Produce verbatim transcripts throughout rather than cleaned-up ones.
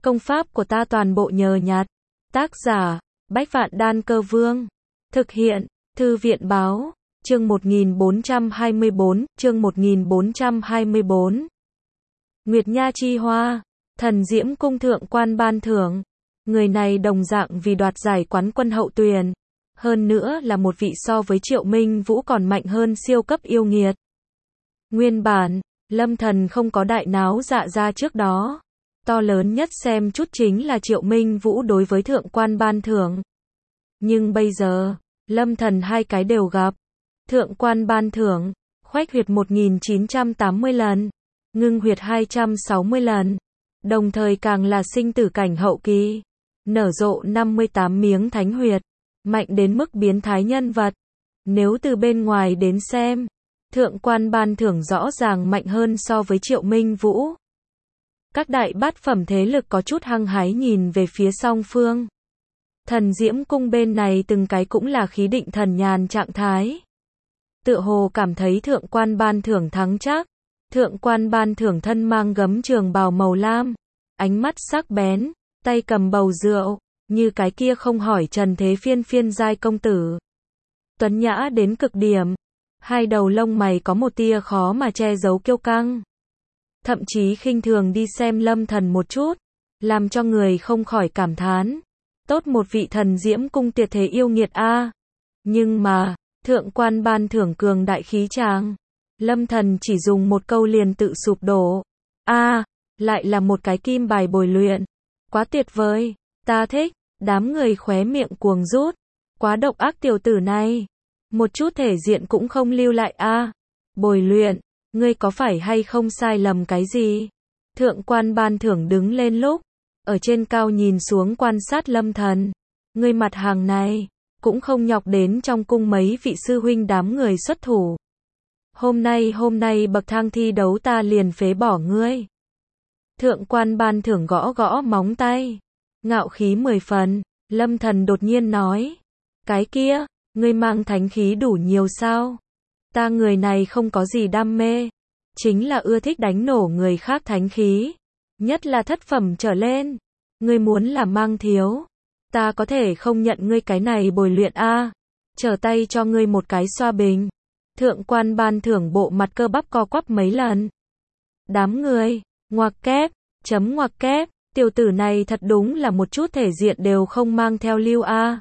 Công pháp của ta toàn bộ nhờ nhặt. Tác giả, Bách Vạn Đan Cơ Vương. Thực hiện, Thư viện báo, chương một nghìn bốn trăm hai mươi bốn, chương một nghìn bốn trăm hai mươi bốn. Nguyệt Nha Chi Hoa, Thần Diễm Cung thượng quan ban thưởng. Người này đồng dạng vì đoạt giải quán quân hậu tuyền. Hơn nữa là một vị so với Triệu Minh Vũ còn mạnh hơn siêu cấp yêu nghiệt. Nguyên bản, Lâm Thần không có đại náo dạ ra trước đó. To lớn nhất xem chút chính là Triệu Minh Vũ đối với thượng quan ban thưởng. Nhưng bây giờ, Lâm Thần hai cái đều gặp. Thượng quan ban thưởng, khoách huyệt một nghìn chín trăm tám mươi lần, ngưng huyệt hai trăm sáu mươi lần, đồng thời càng là sinh tử cảnh hậu kỳ, nở rộ năm mươi tám miếng thánh huyệt, mạnh đến mức biến thái nhân vật. Nếu từ bên ngoài đến xem, thượng quan ban thưởng rõ ràng mạnh hơn so với Triệu Minh Vũ. Các đại bát phẩm thế lực có chút hăng hái nhìn về phía song phương. Thần Diễm Cung bên này từng cái cũng là khí định thần nhàn trạng thái. Tựa hồ cảm thấy thượng quan ban thưởng thắng chắc. Thượng quan ban thưởng thân mang gấm trường bào màu lam, ánh mắt sắc bén, tay cầm bầu rượu, như cái kia không hỏi trần thế phiên phiên giai công tử. Tuấn nhã đến cực điểm, hai đầu lông mày có một tia khó mà che giấu kiêu căng. Thậm chí khinh thường đi xem Lâm Thần một chút, làm cho người không khỏi cảm thán. Tốt một vị Thần Diễm Cung tuyệt thế yêu nghiệt a. Nhưng mà, thượng quan ban thưởng cường đại khí tràng. Lâm Thần chỉ dùng một câu liền tự sụp đổ. A, lại là một cái kim bài bồi luyện. Quá tuyệt vời, ta thích. Đám người khóe miệng cuồng rút. Quá độc ác tiểu tử này. Một chút thể diện cũng không lưu lại a. Bồi luyện, ngươi có phải hay không sai lầm cái gì? Thượng quan ban thưởng đứng lên lúc, ở trên cao nhìn xuống quan sát Lâm Thần. Ngươi mặt hàng này, cũng không nhọc đến trong cung mấy vị sư huynh đám người xuất thủ. Hôm nay hôm nay bậc thang thi đấu ta liền phế bỏ ngươi. Thượng quan ban thưởng gõ gõ móng tay. Ngạo khí mười phần, Lâm Thần đột nhiên nói. Cái kia, ngươi mang thánh khí đủ nhiều sao? Ta người này không có gì đam mê. Chính là ưa thích đánh nổ người khác thánh khí. Nhất là thất phẩm trở lên. Ngươi muốn là mang thiếu. Ta có thể không nhận ngươi cái này bồi luyện a. Trở tay cho ngươi một cái xoa bình. Thượng quan ban thưởng bộ mặt cơ bắp co quắp mấy lần. Đám người, ngoặc kép, chấm ngoặc kép, tiểu tử này thật đúng là một chút thể diện đều không mang theo lưu a.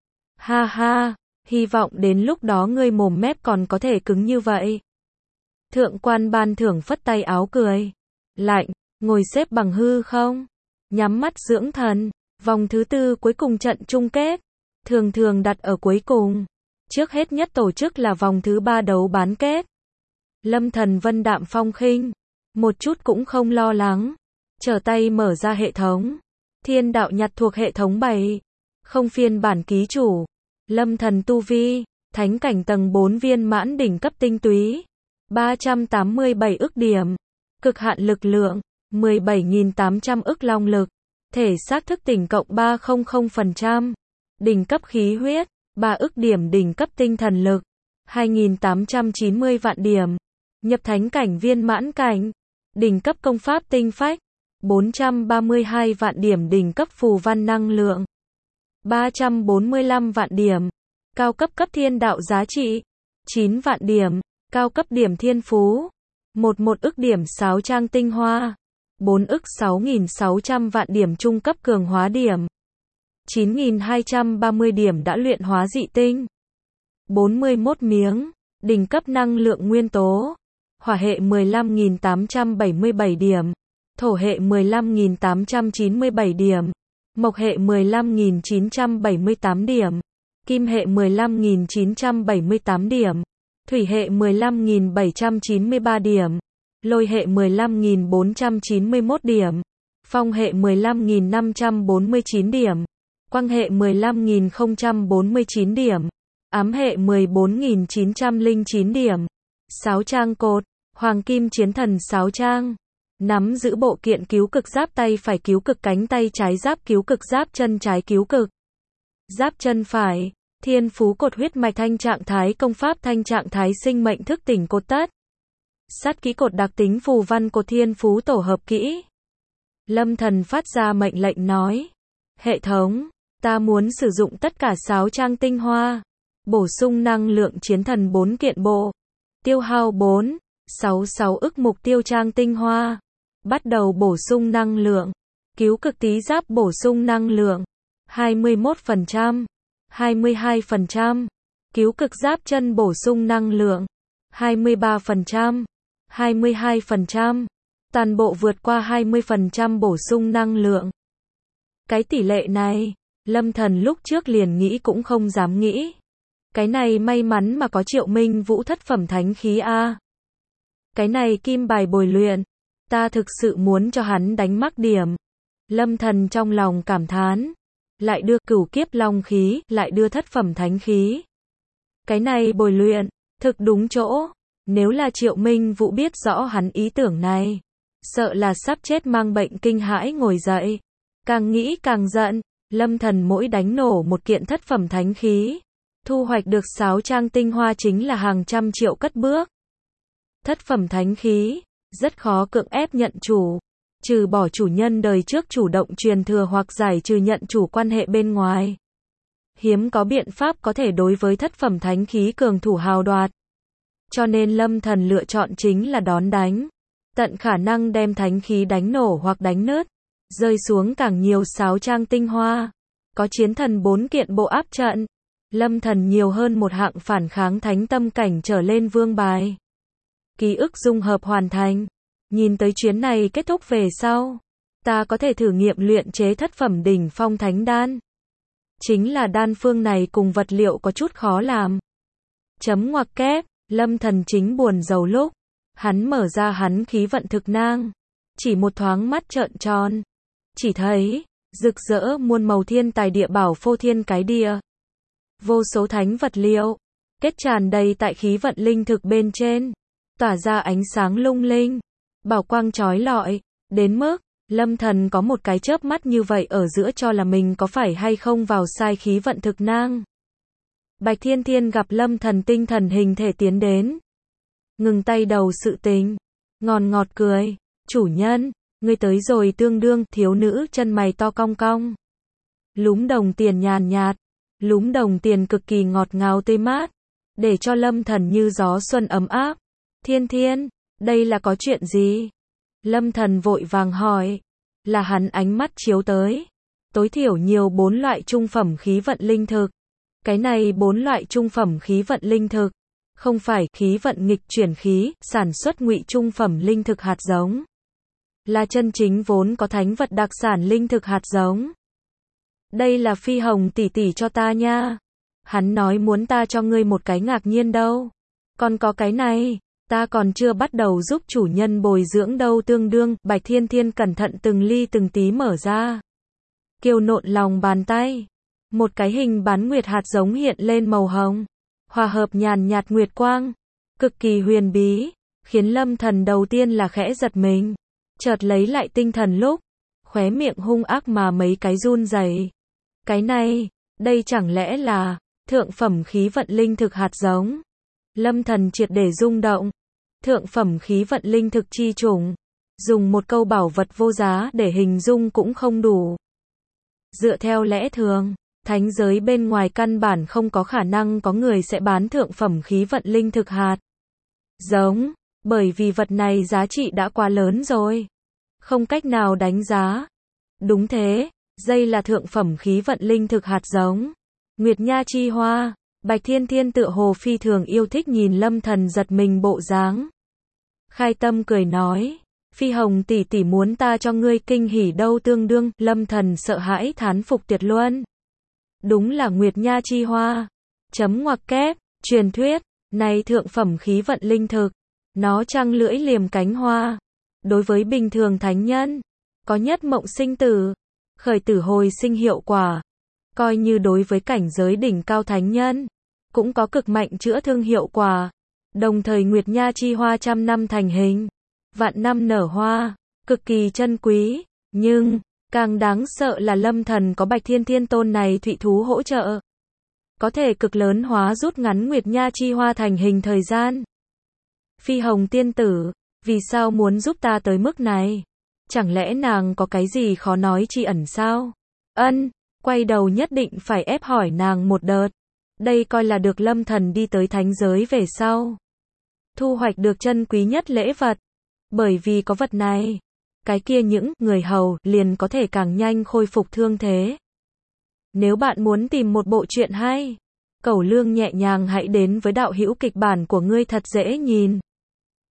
Ha ha, hy vọng đến lúc đó ngươi mồm mép còn có thể cứng như vậy. Thượng quan ban thưởng phất tay áo cười. Lạnh, ngồi xếp bằng hư không? Nhắm mắt dưỡng thần. Vòng thứ tư cuối cùng trận chung kết. Thường thường đặt ở cuối cùng. Trước hết nhất tổ chức là vòng thứ ba đấu bán kết. Lâm Thần vân đạm phong khinh. Một chút cũng không lo lắng. Trở tay mở ra hệ thống. Thiên đạo nhặt thuộc hệ thống bảy. Không phiên bản ký chủ. Lâm Thần tu vi. Thánh cảnh tầng bốn viên mãn đỉnh cấp tinh túy. ba trăm tám mươi bảy ức điểm. Cực hạn lực lượng. mười bảy nghìn tám trăm ức long lực. Thể xác thức tỉnh cộng ba trăm phần trăm. Đỉnh cấp khí huyết. ba ức điểm đỉnh cấp tinh thần lực. hai nghìn tám trăm chín mươi vạn điểm. Nhập thánh cảnh viên mãn cảnh. Đỉnh cấp công pháp tinh phách. bốn trăm ba mươi hai vạn điểm đỉnh cấp phù văn năng lượng. ba trăm bốn mươi lăm vạn điểm. Cao cấp cấp thiên đạo giá trị. chín vạn điểm. Cao cấp điểm thiên phú. một một ức điểm sáo trang tinh hoa. bốn ức sáu nghìn sáu trăm vạn điểm trung cấp cường hóa điểm. chín nghìn hai trăm ba mươi điểm đã luyện hóa dị tinh. bốn mươi mốt miếng. Đỉnh cấp năng lượng nguyên tố. Hỏa hệ mười lăm nghìn tám trăm bảy mươi bảy điểm. Thổ hệ mười lăm nghìn tám trăm chín mươi bảy điểm. Mộc hệ mười lăm nghìn chín trăm bảy mươi tám điểm. Kim hệ mười lăm nghìn chín trăm bảy mươi tám điểm. Thủy hệ mười lăm nghìn bảy trăm chín mươi ba điểm. Lôi hệ mười lăm nghìn bốn trăm chín mươi mốt điểm. Phong hệ mười lăm nghìn năm trăm bốn mươi chín điểm. Quang hệ mười lăm nghìn không trăm bốn mươi chín điểm. Ám hệ mười bốn nghìn chín trăm lẻ chín điểm. Sáo trang cột. Hoàng kim chiến thần sáo trang. Nắm giữ bộ kiện cứu cực giáp tay phải cứu cực cánh tay trái giáp cứu cực giáp chân trái cứu cực. Giáp chân phải. Thiên phú cột huyết mạch thanh trạng thái công pháp thanh trạng thái sinh mệnh thức tỉnh cột tất. Sát kỹ cột đặc tính phù văn cột thiên phú tổ hợp kỹ. Lâm Thần phát ra mệnh lệnh nói. Hệ thống, ta muốn sử dụng tất cả sáu trang tinh hoa. Bổ sung năng lượng chiến thần bốn kiện bộ. Tiêu hao bốn phẩy sáu mươi sáu ức mục tiêu trang tinh hoa. Bắt đầu bổ sung năng lượng. Cứu cực tí giáp bổ sung năng lượng. hai mươi mốt phần trăm. hai mươi hai phần trăm. Cứu cực giáp chân bổ sung năng lượng. hai mươi ba phần trăm. hai mươi hai phần trăm. Toàn bộ vượt qua hai mươi phần trăm bổ sung năng lượng. Cái tỷ lệ này, Lâm Thần lúc trước liền nghĩ cũng không dám nghĩ. Cái này may mắn mà có Triệu Minh Vũ thất phẩm thánh khí a. Cái này kim bài bồi luyện, ta thực sự muốn cho hắn đánh mắc điểm. Lâm Thần trong lòng cảm thán, lại đưa cửu kiếp long khí, lại đưa thất phẩm thánh khí. Cái này bồi luyện, thực đúng chỗ. Nếu là Triệu Minh Vũ biết rõ hắn ý tưởng này, sợ là sắp chết mang bệnh kinh hãi ngồi dậy. Càng nghĩ càng giận, Lâm Thần mỗi đánh nổ một kiện thất phẩm thánh khí, thu hoạch được sáu trang tinh hoa chính là hàng trăm triệu cất bước. Thất phẩm thánh khí, rất khó cưỡng ép nhận chủ, trừ bỏ chủ nhân đời trước chủ động truyền thừa hoặc giải trừ nhận chủ quan hệ bên ngoài. Hiếm có biện pháp có thể đối với thất phẩm thánh khí cường thủ hào đoạt. Cho nên Lâm Thần lựa chọn chính là đón đánh. Tận khả năng đem thánh khí đánh nổ hoặc đánh nứt, rơi xuống càng nhiều sáu trang tinh hoa. Có chiến thần bốn kiện bộ áp trận. Lâm Thần nhiều hơn một hạng phản kháng thánh tâm cảnh trở lên vương bài. Ký ức dung hợp hoàn thành. Nhìn tới chuyến này kết thúc về sau, ta có thể thử nghiệm luyện chế thất phẩm đỉnh phong thánh đan. Chính là đan phương này cùng vật liệu có chút khó làm. Chấm ngoặc kép, Lâm Thần chính buồn rầu lúc, hắn mở ra hắn khí vận thực nang, chỉ một thoáng mắt trợn tròn, chỉ thấy rực rỡ muôn màu thiên tài địa bảo phô thiên cái địa. Vô số thánh vật liệu kết tràn đầy tại khí vận linh thực bên trên, tỏa ra ánh sáng lung linh, bảo quang chói lọi, đến mức Lâm Thần có một cái chớp mắt như vậy ở giữa cho là mình có phải hay không vào sai khí vận thực nang. Bạch Thiên Thiên gặp Lâm Thần tinh thần hình thể tiến đến, ngừng tay đầu sự tình, ngòn ngọt cười, chủ nhân, ngươi tới rồi tương đương. Thiếu nữ chân mày to cong cong, lúm đồng tiền nhàn nhạt, lúm đồng tiền cực kỳ ngọt ngào tươi mát, để cho Lâm Thần như gió xuân ấm áp. Thiên Thiên, đây là có chuyện gì? Lâm Thần vội vàng hỏi, là hắn ánh mắt chiếu tới, tối thiểu nhiều bốn loại trung phẩm khí vận linh thực. Cái này bốn loại trung phẩm khí vận linh thực, không phải khí vận nghịch chuyển khí, sản xuất ngụy trung phẩm linh thực hạt giống, là chân chính vốn có thánh vật đặc sản linh thực hạt giống. Đây là Phi Hồng tỷ tỷ cho ta nha. Hắn nói muốn ta cho ngươi một cái ngạc nhiên đâu. Còn có cái này, ta còn chưa bắt đầu giúp chủ nhân bồi dưỡng đâu tương đương. Bạch Thiên Thiên cẩn thận từng ly từng tí mở ra, kiều nộn lòng bàn tay. Một cái hình bán nguyệt hạt giống hiện lên màu hồng, hòa hợp nhàn nhạt nguyệt quang, cực kỳ huyền bí, khiến Lâm Thần đầu tiên là khẽ giật mình, chợt lấy lại tinh thần lúc, khóe miệng hung ác mà mấy cái run rẩy. Cái này, đây chẳng lẽ là thượng phẩm khí vận linh thực hạt giống? Lâm Thần triệt để rung động. Thượng phẩm khí vận linh thực chi chủng, dùng một câu bảo vật vô giá để hình dung cũng không đủ. Dựa theo lẽ thường, thánh giới bên ngoài căn bản không có khả năng có người sẽ bán thượng phẩm khí vận linh thực hạt giống, bởi vì vật này giá trị đã quá lớn rồi, không cách nào đánh giá. Đúng thế, đây là thượng phẩm khí vận linh thực hạt giống, Nguyệt Nha chi hoa. Bạch Thiên Thiên tựa hồ phi thường yêu thích nhìn Lâm Thần giật mình bộ dáng. Khai tâm cười nói, Phi Hồng tỷ tỷ muốn ta cho ngươi kinh hỉ đâu tương đương. Lâm Thần sợ hãi thán phục tuyệt luân. Đúng là Nguyệt Nha chi hoa. Chấm ngoặc kép, truyền thuyết, này thượng phẩm khí vận linh thực, nó trăng lưỡi liềm cánh hoa. Đối với bình thường thánh nhân, có nhất mộng sinh tử, khởi tử hồi sinh hiệu quả. Coi như đối với cảnh giới đỉnh cao thánh nhân, cũng có cực mạnh chữa thương hiệu quả. Đồng thời Nguyệt Nha chi hoa trăm năm thành hình, vạn năm nở hoa, cực kỳ chân quý. Nhưng, càng đáng sợ là Lâm Thần có Bạch Thiên Thiên tôn này thụy thú hỗ trợ, có thể cực lớn hóa rút ngắn Nguyệt Nha chi hoa thành hình thời gian. Phi Hồng tiên tử, vì sao muốn giúp ta tới mức này? Chẳng lẽ nàng có cái gì khó nói chi ẩn sao? Ân, quay đầu nhất định phải ép hỏi nàng một đợt. Đây coi là được Lâm Thần đi tới thánh giới về sau. Thu hoạch được chân quý nhất lễ vật. Bởi vì có vật này, cái kia những người hầu liền có thể càng nhanh khôi phục thương thế. Nếu bạn muốn tìm một bộ truyện hay, Cẩu Lương nhẹ nhàng hãy đến với đạo hữu kịch bản của ngươi thật dễ nhìn.